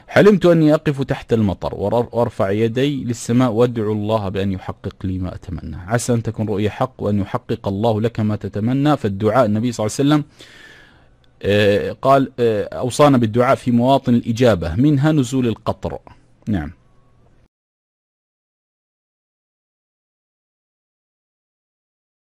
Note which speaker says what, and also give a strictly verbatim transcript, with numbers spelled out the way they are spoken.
Speaker 1: حلمت أني أقف تحت المطر وأرفع يدي للسماء وأدعو الله بأن يحقق لي ما أتمنى. عسى أن تكون رؤيا حق وأن يحقق الله لك ما تتمنى. فالدعاء النبي صلى الله عليه وسلم آه قال آه أوصانا بالدعاء في مواطن الإجابة، منها نزول القطر. نعم.